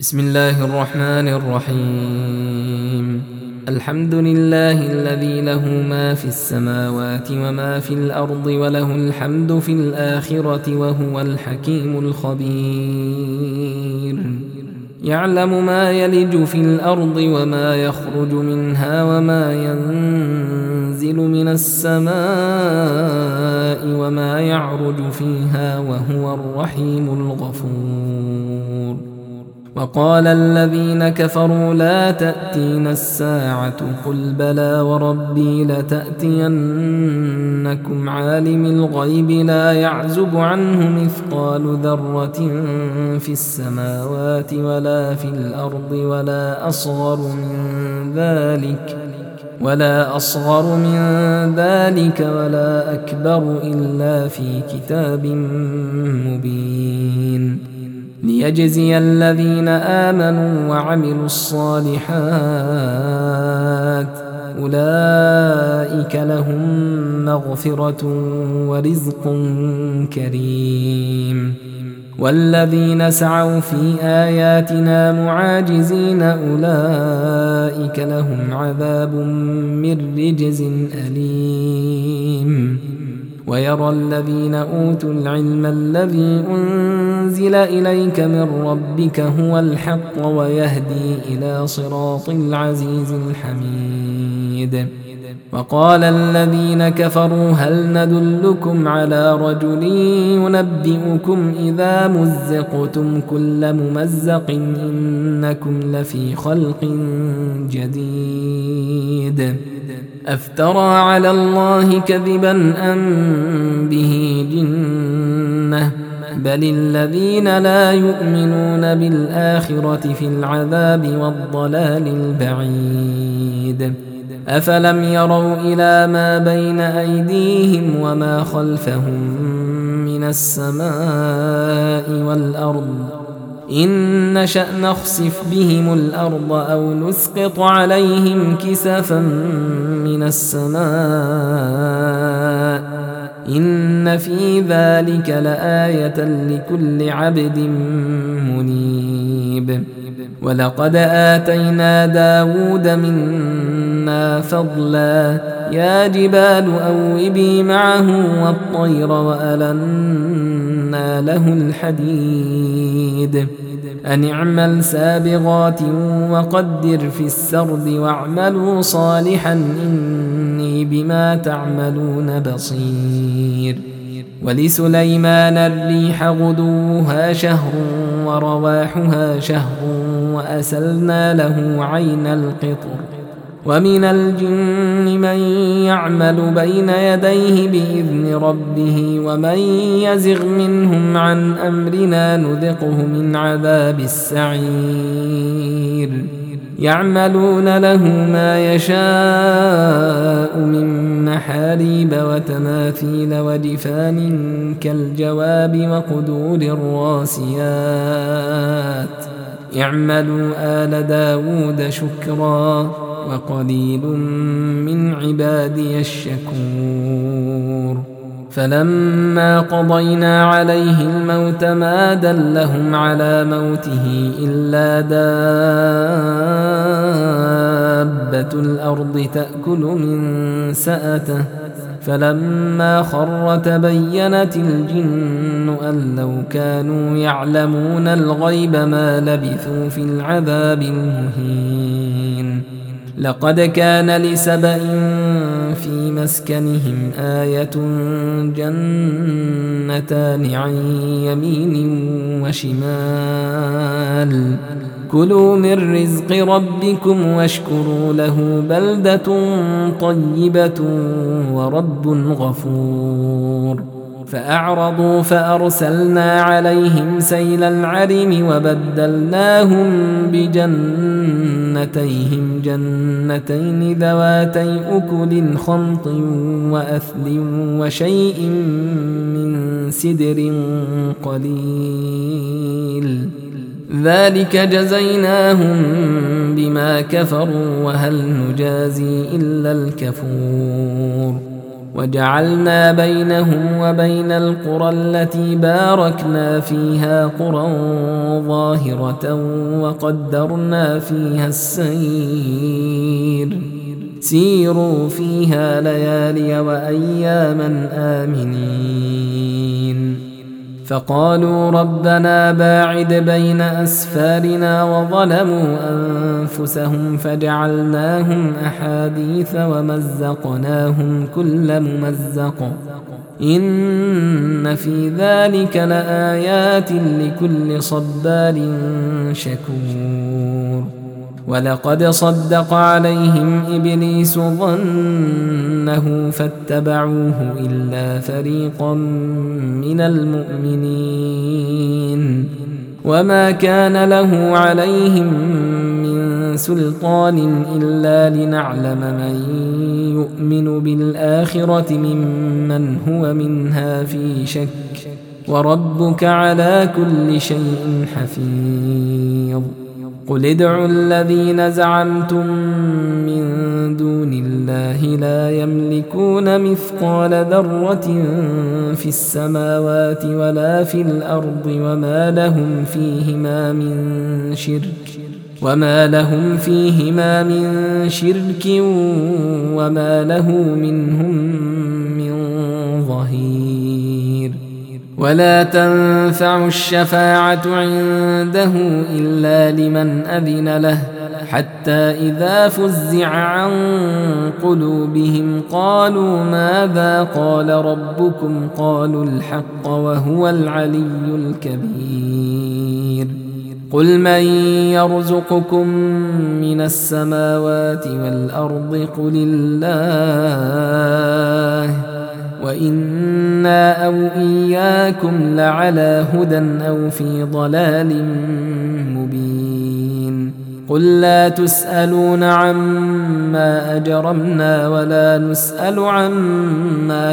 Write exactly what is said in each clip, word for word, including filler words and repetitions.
بسم الله الرحمن الرحيم. الحمد لله الذي له ما في السماوات وما في الأرض وله الحمد في الآخرة وهو الحكيم الخبير. يعلم ما يلج في الأرض وما يخرج منها وما ينزل من السماء وما يعرج فيها وهو الرحيم الغفور. وقال الذين كفروا لا تأتينا الساعة قل بلى وربي لتأتينكم عالم الغيب لا يعزب عنه مثقال ذرة في السماوات ولا في الأرض ولا أصغر من ذلك ولا أصغر من ذلك ولا أكبر إلا في كتاب مبين ليجزي الذين آمنوا وعملوا الصالحات أولئك لهم مغفرة ورزق كريم. والذين سعوا في آياتنا معاجزين أولئك لهم عذاب من رجز أليم. ويرى الذين أوتوا العلم الذي أنزل إليك من ربك هو الحق ويهدي إلى صراط العزيز الحميد. وقال الذين كفروا هل ندلكم على رجل ينبئكم إذا مزقتم كل ممزق إنكم لفي خلق جديد أفترى على الله كذبا أم به جنة بل الذين لا يؤمنون بالآخرة في العذاب والضلال البعيد. أفلم يروا إلى ما بين أيديهم وما خلفهم من السماء والأرض إن نشأ نخسف بهم الأرض أو نسقط عليهم كسفا من السماء إن في ذلك لآية لكل عبد منيب. ولقد آتينا داود منا فضلا يا جبال أوبي معه والطير وألنا له الحديد أن اعمل سابغات وقدر في السرد واعملوا صالحا إني بما تعملون بصير. ولسليمان الريح غدوها شهر ورواحها شهر وأسلنا له عين القطر. ومن الجن من يعمل بين يديه بإذن ربه ومن يزغ منهم عن أمرنا نذقه من عذاب السعير. يعملون له ما يشاء من محاريب وتماثيل وجفان كالجواب وقدور الراسيات اعملوا آل داود شكرا وقليل من عبادي الشكور. فلما قضينا عليه الموت ما دلهم على موته إلا دابة الأرض تأكل من سأته فلما خر تبينت الجن أن لو كانوا يعلمون الغيب ما لبثوا في العذاب المهين. لقد كان لسبإ في مسكنهم آية جنتان عن يمين وشمال كلوا من رزق ربكم واشكروا له بلدة طيبة ورب غفور. فأعرضوا فأرسلنا عليهم سيل العرم وبدلناهم بجنتيهم جنتين ذواتي أكل خمط وأثل وشيء من سدر قليل ذلك جزيناهم بما كفروا وهل نجازي إلا الكفور. وجعلنا بينهم وبين القرى التي باركنا فيها قرى ظاهرة وقدرنا فيها السير سيروا فيها ليالي وأياما آمنين فقالوا ربنا باعد بين أسفارنا وظلموا أنفسهم فجعلناهم أحاديث ومزقناهم كل ممزق إن في ذلك لآيات لكل صبار شكور ولقد صدق عليهم إبليس ظنه فاتبعوه إلا فريقا من المؤمنين وما كان له عليهم من سلطان إلا لنعلم من يؤمن بالآخرة ممن هو منها في شك وربك على كل شيء حفيظ قل ادعوا الذين زعمتم من دون الله لا يملكون مثقال ذرة في السماوات ولا في الأرض وما لهم فيهما من شرك وما لهم فيهما من شرك وما له منهم من ظهير ولا تنفع الشفاعة عنده إلا لمن أذن له حتى إذا فزع عن قلوبهم قالوا ماذا قال ربكم قالوا الحق وهو العلي الكبير قل من يرزقكم من السماوات والأرض قل الله وإنا أو إياكم لعلى هدى أو في ضلال مبين قل لا تسألون عما أجرمنا ولا نسأل عما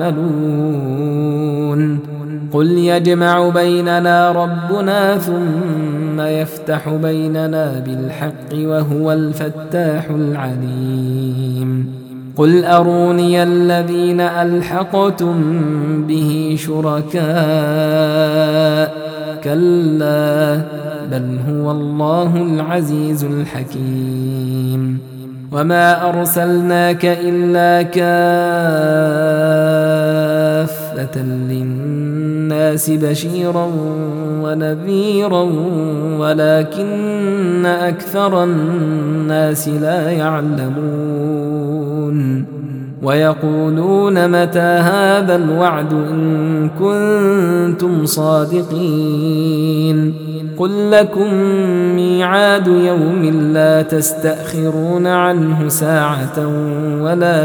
تعملون قل يجمع بيننا ربنا ثم يفتح بيننا بالحق وهو الفتاح العليم قل أروني الذين ألحقتم به شركاء كلا بل هو الله العزيز الحكيم وما أرسلناك إلا كافة للناس بشيرا ونذيرا ولكن أكثر الناس لا يعلمون ويقولون متى هذا الوعد إن كنتم صادقين قل لكم ميعاد يوم لا تستأخرون عنه ساعة ولا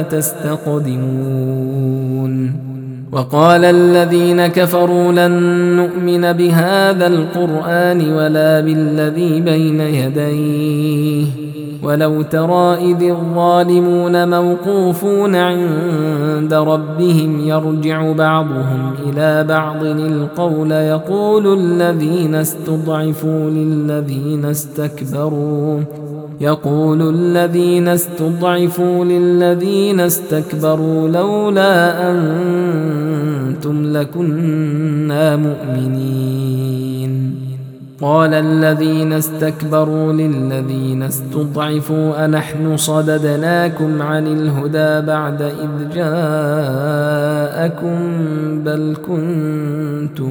تستقدمون وقال الذين كفروا لن نؤمن بهذا القرآن ولا بالذي بين يديه ولو ترى إذ الظالمون موقوفون عند ربهم يرجع بعضهم إلى بعض القول يقول الذين استضعفوا للذين استكبروا يقول الذين استضعفوا للذين استكبروا لولا أنتم لكنا مؤمنين قال الذين استكبروا للذين استضعفوا أنحن صددناكم عن الهدى بعد إذ جاءكم بل كنتم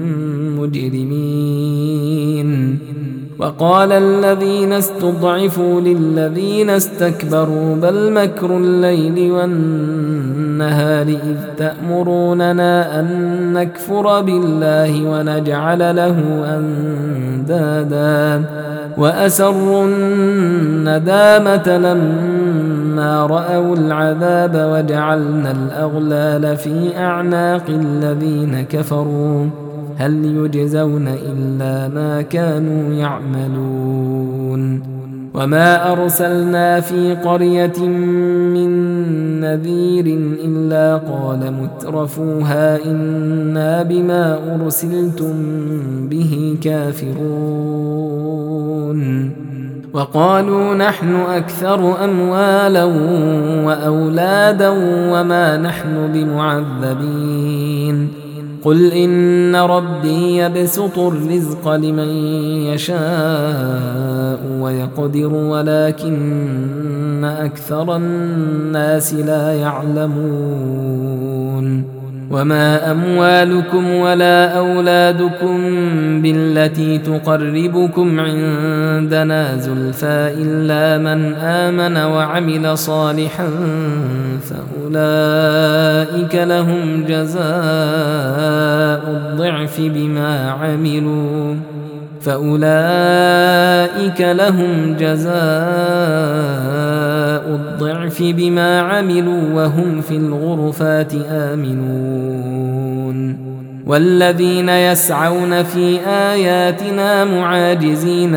مجرمين وقال الذين استضعفوا للذين استكبروا بل مكر الليل والنهار إذ تأمروننا أن نكفر بالله ونجعل له أندادا وأسروا الندامة لما رأوا العذاب وجعلنا الأغلال في أعناق الذين كفروا هل يجزون إلا ما كانوا يعملون وما أرسلنا في قرية من نذير إلا قال مترفوها إنا بما أرسلتم به كافرون وقالوا نحن أكثر أموالا وأولادا وما نحن بمعذبين قل إن ربي يبسط الرزق لمن يشاء ويقدر ولكن أكثر الناس لا يعلمون وما أموالكم ولا أولادكم بالتي تقربكم عندنا زلفى إلا من آمن وعمل صالحا فأولئك لهم جزاء الضعف بما عملوا فأولئك لهم جزاء الضعف بما عملوا وهم في الغرفات آمنون والذين يسعون في آياتنا معاجزين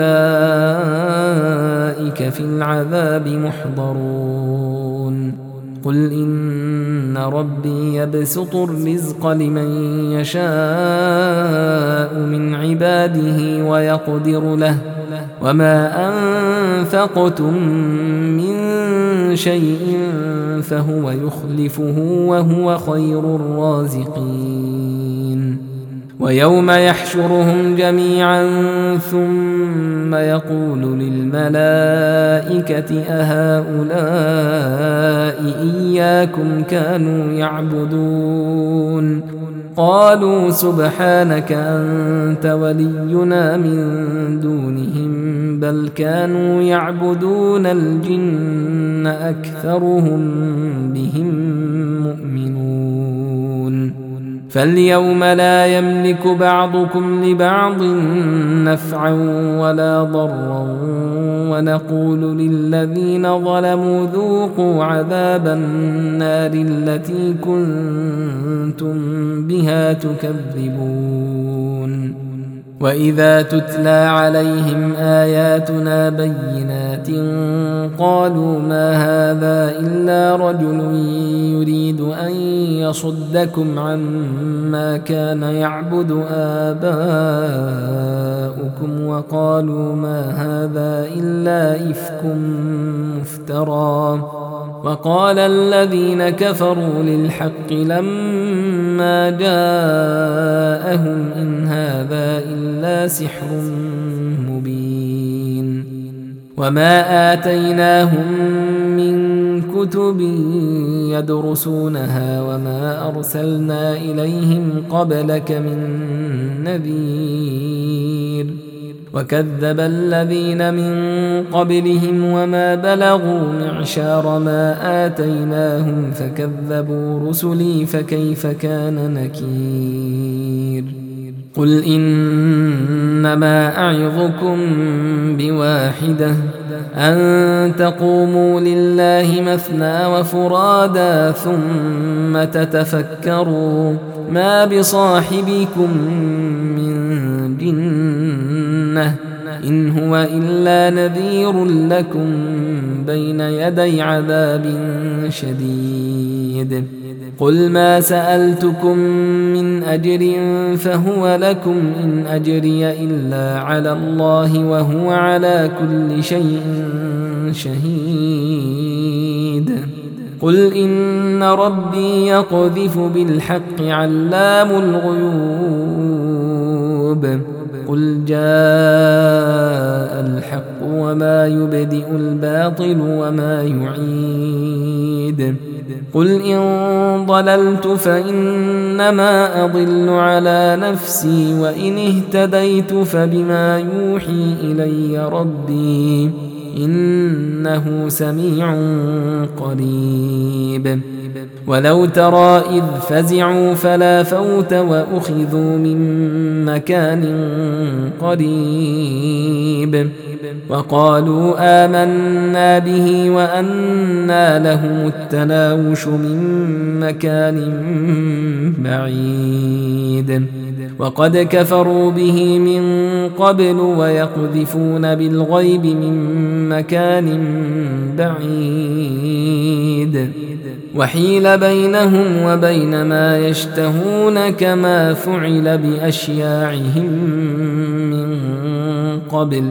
أولئك في العذاب محضرون قل إن ربي يبسط الرزق لمن يشاء من عباده ويقدر له وما أنفقتم من شيء فهو يخلفه وهو خير الرازقين ويوم يحشرهم جميعا ثم يقول للملائكة أهؤلاء إياكم كانوا يعبدون قالوا سبحانك أنت ولينا من دونهم بل كانوا يعبدون الجن أكثرهم بهم مؤمنون فاليوم لا يملك بعضكم لبعض نفعا ولا ضرا ونقول للذين ظلموا ذوقوا عذاب النار التي كنتم بها تكذبون وإذا تتلى عليهم آياتنا بينات قالوا ما هذا إلا رجل يريد أن يصدكم عما كان يعبد آباؤكم وقالوا ما هذا إلا إفك مفترى وقال الذين كفروا للحق لما جاءهم إن هذا إلا سحر مبين وما آتيناهم من كتب يدرسونها وما أرسلنا إليهم قبلك من نذير وكذب الذين من قبلهم وما بلغوا معشار ما آتيناهم فكذبوا رسلي فكيف كان نكير قل إنما أعظكم بواحدة أن تقوموا لله مثنى وفرادا ثم تتفكروا ما بصاحبكم من جنة إن هو إلا نذير لكم بين يدي عذاب شديد قل ما سألتكم من أجر فهو لكم إن أجري إلا على الله وهو على كل شيء شهيد قل إن ربي يقذف بالحق علام الغيوب قل جاء الحق وما يبدئ الباطل وما يعيد قل إن ضللت فإنما أضل على نفسي وإن اهتديت فبما يوحي إلي ربي إنه سميع قريب ولو ترى إذ فزعوا فلا فوت وأخذوا من مكان قريب وقالوا آمنا به وأنى لهم التناوش من مكان بعيد وقد كفروا به من قبل ويقذفون بالغيب من مكان بعيد وحيل بينهم وبين ما يشتهون كما فعل بأشياعهم من قبل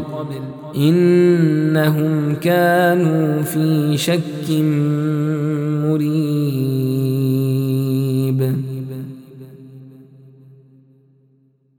إنهم كانوا في شك مريب